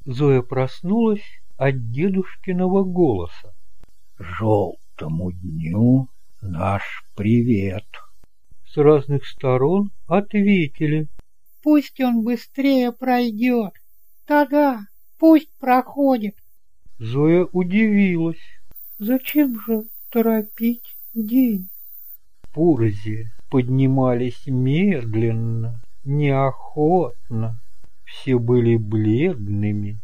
Зоя проснулась от дедушкиного голоса. «Желтому дню наш привет!» С разных сторон ответили: «Пусть он быстрее пройдет! Да-да, пусть проходит!» Зоя удивилась. «Зачем же торопить день?» Пурзи поднимались медленно, неохотно. Все были бледными,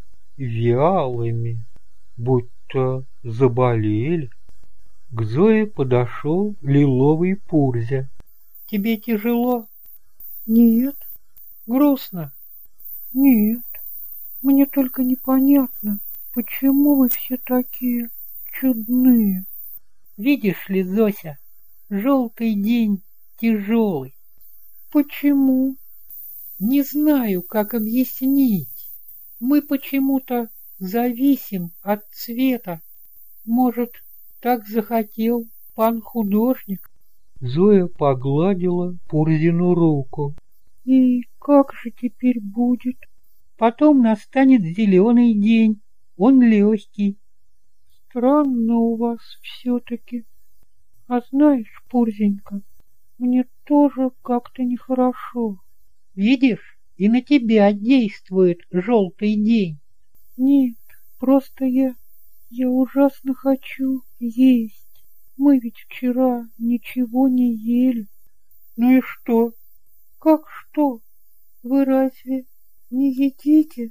вялыми, будто заболели. К Зое подошел лиловый Пурзя. «Тебе тяжело?» «Нет». «Грустно?» «Нет. Мне только непонятно, почему вы все такие чудные». «Видишь ли, Зося, желтый день тяжелый». «Почему?» «Не знаю, как объяснить. Мы почему-то зависим от цвета. Может, так захотел пан художник?» Зоя погладила Пурзину руку. «И как же теперь будет?» «Потом настанет зеленый день, он легкий». «Странно у вас все-таки. А знаешь, Пурзенька, мне тоже как-то нехорошо». «Видишь, и на тебя действует желтый день». «Нет, просто я ужасно хочу есть. Мы ведь вчера ничего не ели». «Ну и что?» «Как что? Вы разве не едите?»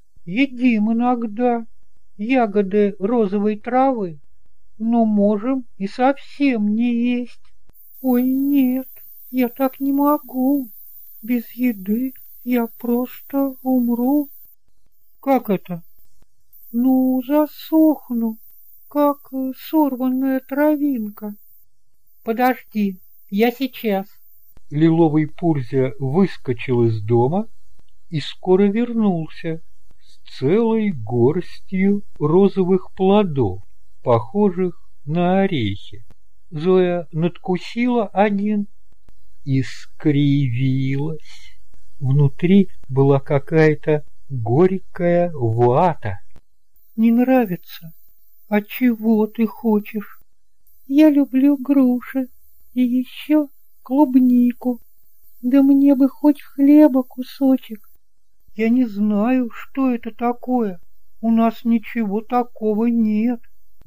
«Едим иногда ягоды розовой травы, но можем и совсем не есть». «Ой, нет, я так не могу. Без еды я просто умру». «Как это?» «Ну, засохну, как сорванная травинка». «Подожди, я сейчас». Лиловый Пурзя выскочил из дома и скоро вернулся с целой горстью розовых плодов, похожих на орехи. Зоя надкусила один и скривилась. Внутри была какая-то горькая вата. «Не нравится? А чего ты хочешь?» «Я люблю груши и еще клубнику. Да мне бы хоть хлеба кусочек». «Я не знаю, что это такое. У нас ничего такого нет.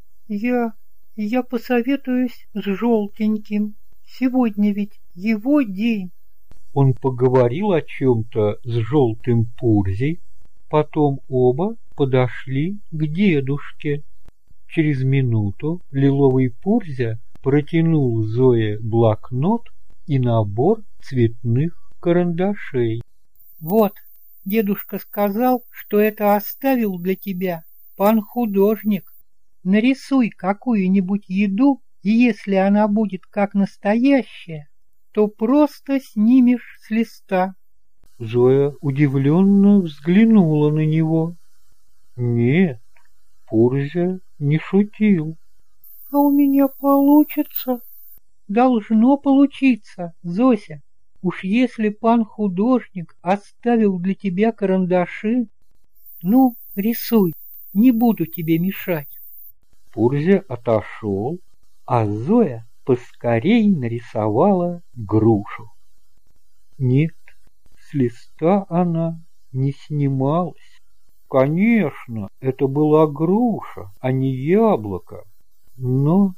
Я посоветуюсь с желтеньким. Сегодня ведь его день». Он поговорил о чем-то с желтым Пурзей, потом оба подошли к дедушке. Через минуту лиловый Пурзя протянул Зое блокнот и набор цветных карандашей. «Вот, дедушка сказал, что это оставил для тебя пан художник. Нарисуй какую-нибудь еду, и если она будет как настоящая, то просто снимешь с листа». Зоя удивленно взглянула на него. Нет, Пурзя не шутил. «А у меня получится?» «Должно получиться, Зося. Уж если пан художник оставил для тебя карандаши, ну, рисуй, не буду тебе мешать». Пурзя отошел, а Зоя поскорей нарисовала грушу. Нет, с листа она не снималась. Конечно, это была груша, а не яблоко, но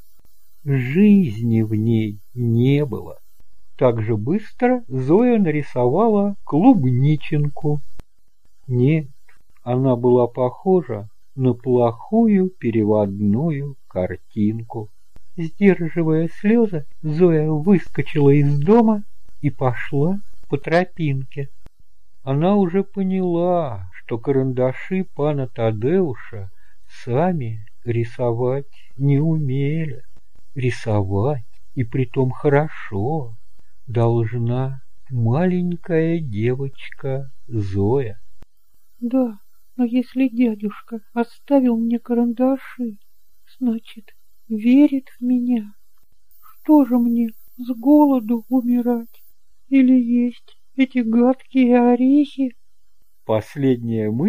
жизни в ней не было. Так же быстро Зоя нарисовала клубниченку. Нет, она была похожа на плохую переводную картинку. Сдерживая слезы, Зоя выскочила из дома и пошла по тропинке. Она уже поняла, что карандаши пана Тадеуша сами рисовать не умели. Рисовать, и притом хорошо, должна маленькая девочка Зоя. «Да, но если дядюшка оставил мне карандаши, значит, верит в меня. Что же мне, с голоду умирать? Или есть эти гадкие орехи?» Последняя мысль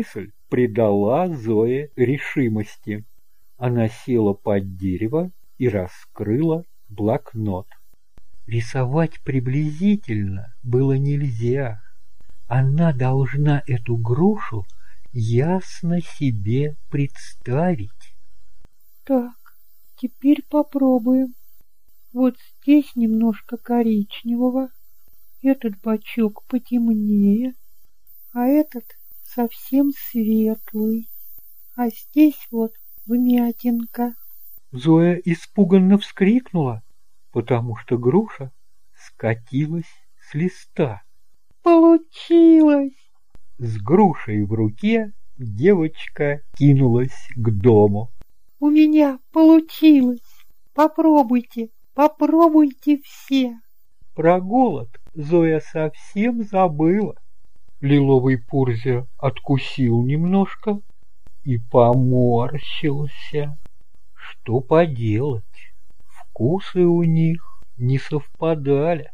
придала Зое решимости. Она села под дерево и раскрыла блокнот. Рисовать приблизительно было нельзя. Она должна эту грушу ясно себе представить. Так, теперь попробуем. Вот здесь немножко коричневого, этот бочок потемнее, а этот совсем светлый, а здесь вот вмятинка. Зоя испуганно вскрикнула, потому что груша скатилась с листа. Получилось! С грушей в руке девочка кинулась к дому. У меня получилось! Попробуйте, попробуйте все! Про голод Зоя совсем забыла. Лиловый Пурзя откусил немножко и поморщился. Что поделать, вкусы у них не совпадали.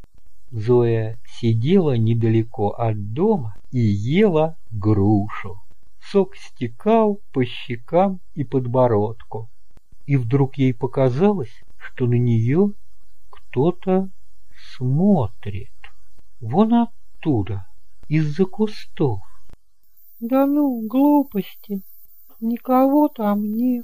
Зоя сидела недалеко от дома и ела грушу. Сок стекал по щекам и подбородку. И вдруг ей показалось, что на нее кто-то смотрит. Вон оттуда, из-за кустов. Да ну, глупости, никого там нет.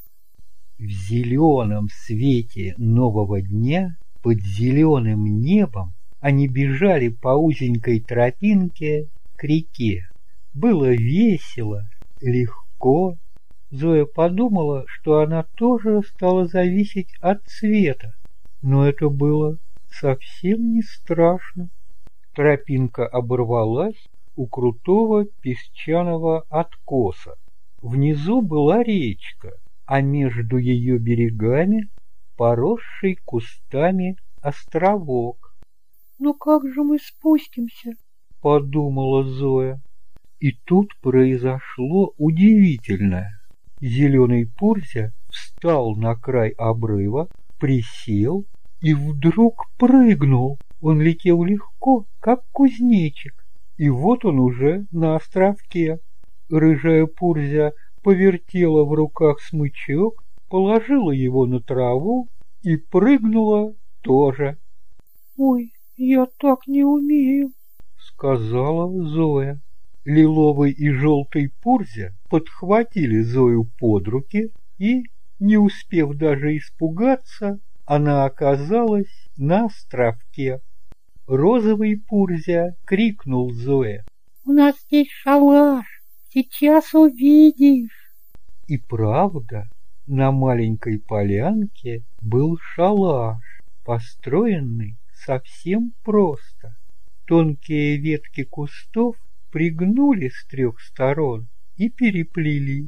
В зеленом свете нового дня под зеленым небом они бежали по узенькой тропинке к реке. Было весело, легко. Зоя подумала, что она тоже стала зависеть от цвета, но это было совсем не страшно. Тропинка оборвалась у крутого песчаного откоса. Внизу была речка, а между ее берегами поросший кустами островок. «Ну как же мы спустимся?» — подумала Зоя. И тут произошло удивительное. Зеленый Пурзя встал на край обрыва, присел и вдруг прыгнул. Он летел легко, как кузнечик, и вот он уже на островке. Рыжая Пурзя повертела в руках смычок, положила его на траву и прыгнула тоже. «Ой, я так не умею», — сказала Зоя. Лиловый и желтый Пурзя подхватили Зою под руки, и, не успев даже испугаться, она оказалась на островке. Розовый Пурзя крикнул Зое: «У нас здесь шалаш, сейчас увидишь!» И правда, на маленькой полянке был шалаш, построенный совсем просто. Тонкие ветки кустов пригнули с 3 сторон и переплели.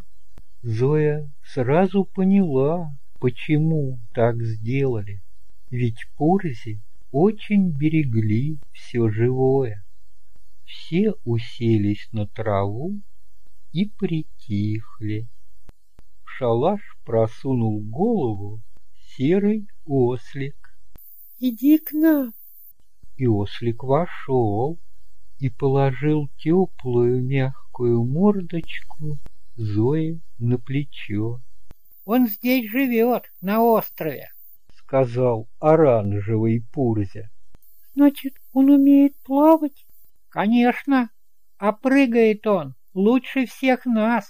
Зоя сразу поняла, почему так сделали, ведь Пурзи очень берегли все живое. Все уселись на траву и притихли. В шалаш просунул голову серый ослик. «Иди к нам!» И ослик вошел и положил теплую мягкую мордочку Зои на плечо. «Он здесь живет, на острове», — сказал оранжевый Пурзя. «Значит, он умеет плавать?» «Конечно, а прыгает он лучше всех нас».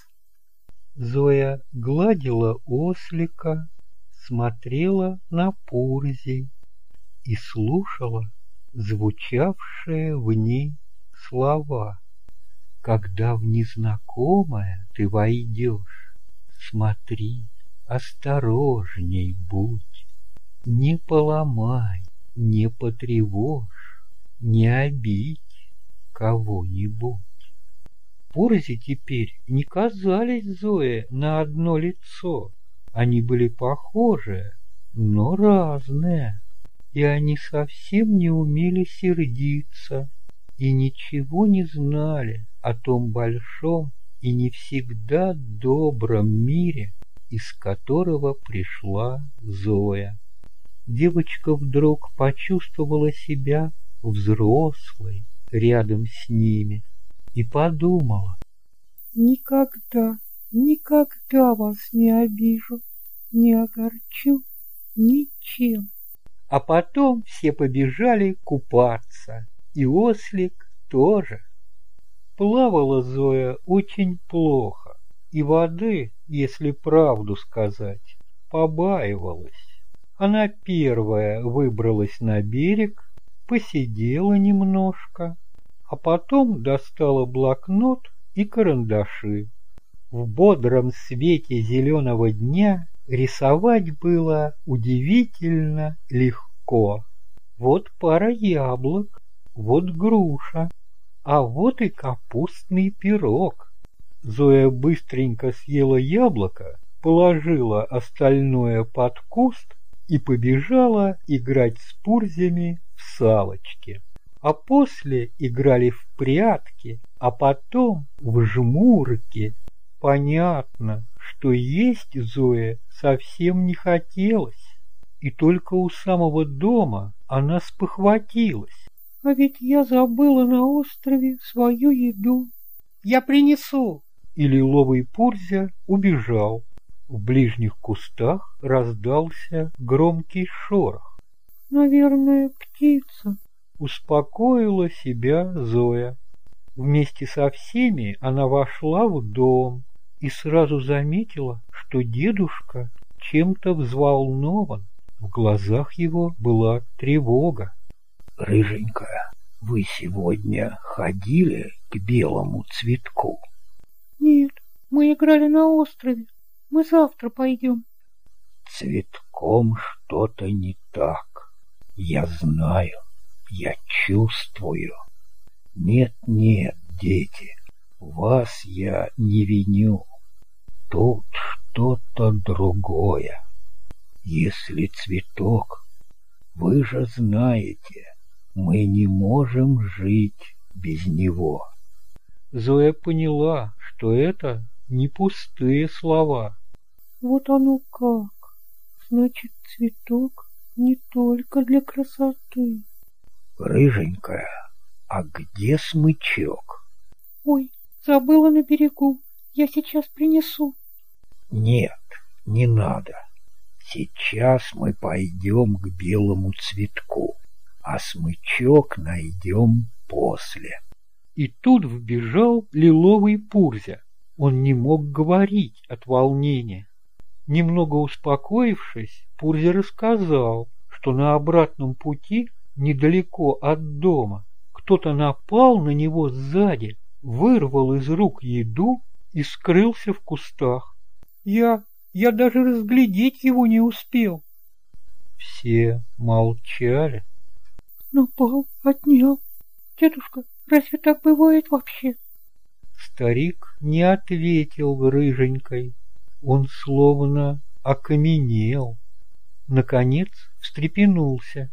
Зоя гладила ослика, смотрела на Пурзи и слушала звучавшие в ней слова. Когда в незнакомое ты войдешь, смотри, осторожней будь, не поломай, не потревожь, не обидь кого-нибудь. Пурзи теперь не казались Зое на одно лицо. Они были похожи, но разные, и они совсем не умели сердиться и ничего не знали о том большом и не всегда добром мире, из которого пришла Зоя. Девочка вдруг почувствовала себя взрослой рядом с ними и подумала: Никогда, никогда вас не обижу, не огорчу ничем. А потом все побежали купаться, и ослик тоже. Плавала Зоя очень плохо, и воды, если правду сказать, побаивалась. Она первая выбралась на берег, посидела немножко, а потом достала блокнот и карандаши. В бодром свете зеленого дня рисовать было удивительно легко. Вот пара яблок, вот груша, а вот и капустный пирог. Зоя быстренько съела яблоко, положила остальное под куст и побежала играть с пурзями в салочки. А после играли в прятки, а потом в жмурки. Понятно, что есть Зое совсем не хотелось, и только у самого дома она спохватилась. А ведь я забыла на острове свою еду. Я принесу. И лиловый Пурзя убежал. В ближних кустах раздался громкий шорох. Наверное, птица. Успокоила себя Зоя. Вместе со всеми она вошла в дом и сразу заметила, что дедушка чем-то взволнован. В глазах его была тревога. Рыженькая, вы сегодня ходили к белому цветку? Нет, мы играли на острове. Мы завтра пойдем. Цветком что-то не так. Я знаю, я чувствую. Нет, дети, вас я не виню. Тут что-то другое. Если цветок, вы же знаете, мы не можем жить без него. Зоя поняла, что это не пустые слова. Вот оно как. Значит, цветок не только для красоты. Рыженькая, а где смычок? Ой, забыла на берегу. Я сейчас принесу. Нет, не надо. Сейчас мы пойдем к белому цветку, а смычок найдем после. И тут вбежал лиловый Пурзя. Он не мог говорить от волнения. Немного успокоившись, Пурзя рассказал, что на обратном пути, недалеко от дома, кто-то напал на него сзади, вырвал из рук еду и скрылся в кустах. Я даже разглядеть его не успел. Все молчали. Напал, отнял. Дедушка, разве так бывает вообще? Старик не ответил рыженькой. Он словно окаменел. Наконец встрепенулся.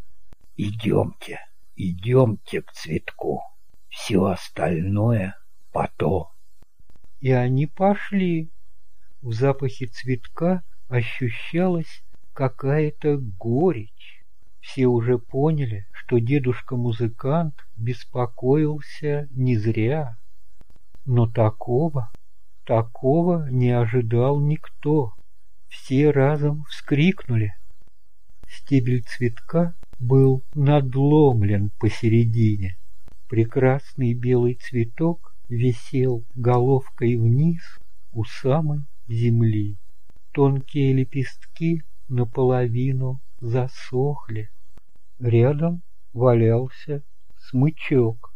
Идемте к цветку. Все остальное потом. И они пошли. В запахе цветка ощущалась какая-то горечь. Все уже поняли, что дедушка-музыкант беспокоился не зря. Но такого не ожидал никто. Все разом вскрикнули. Стебель цветка был надломлен посередине. Прекрасный белый цветок висел головкой вниз у самой земли. Тонкие лепестки наполовину засохли. Рядом валялся смычок.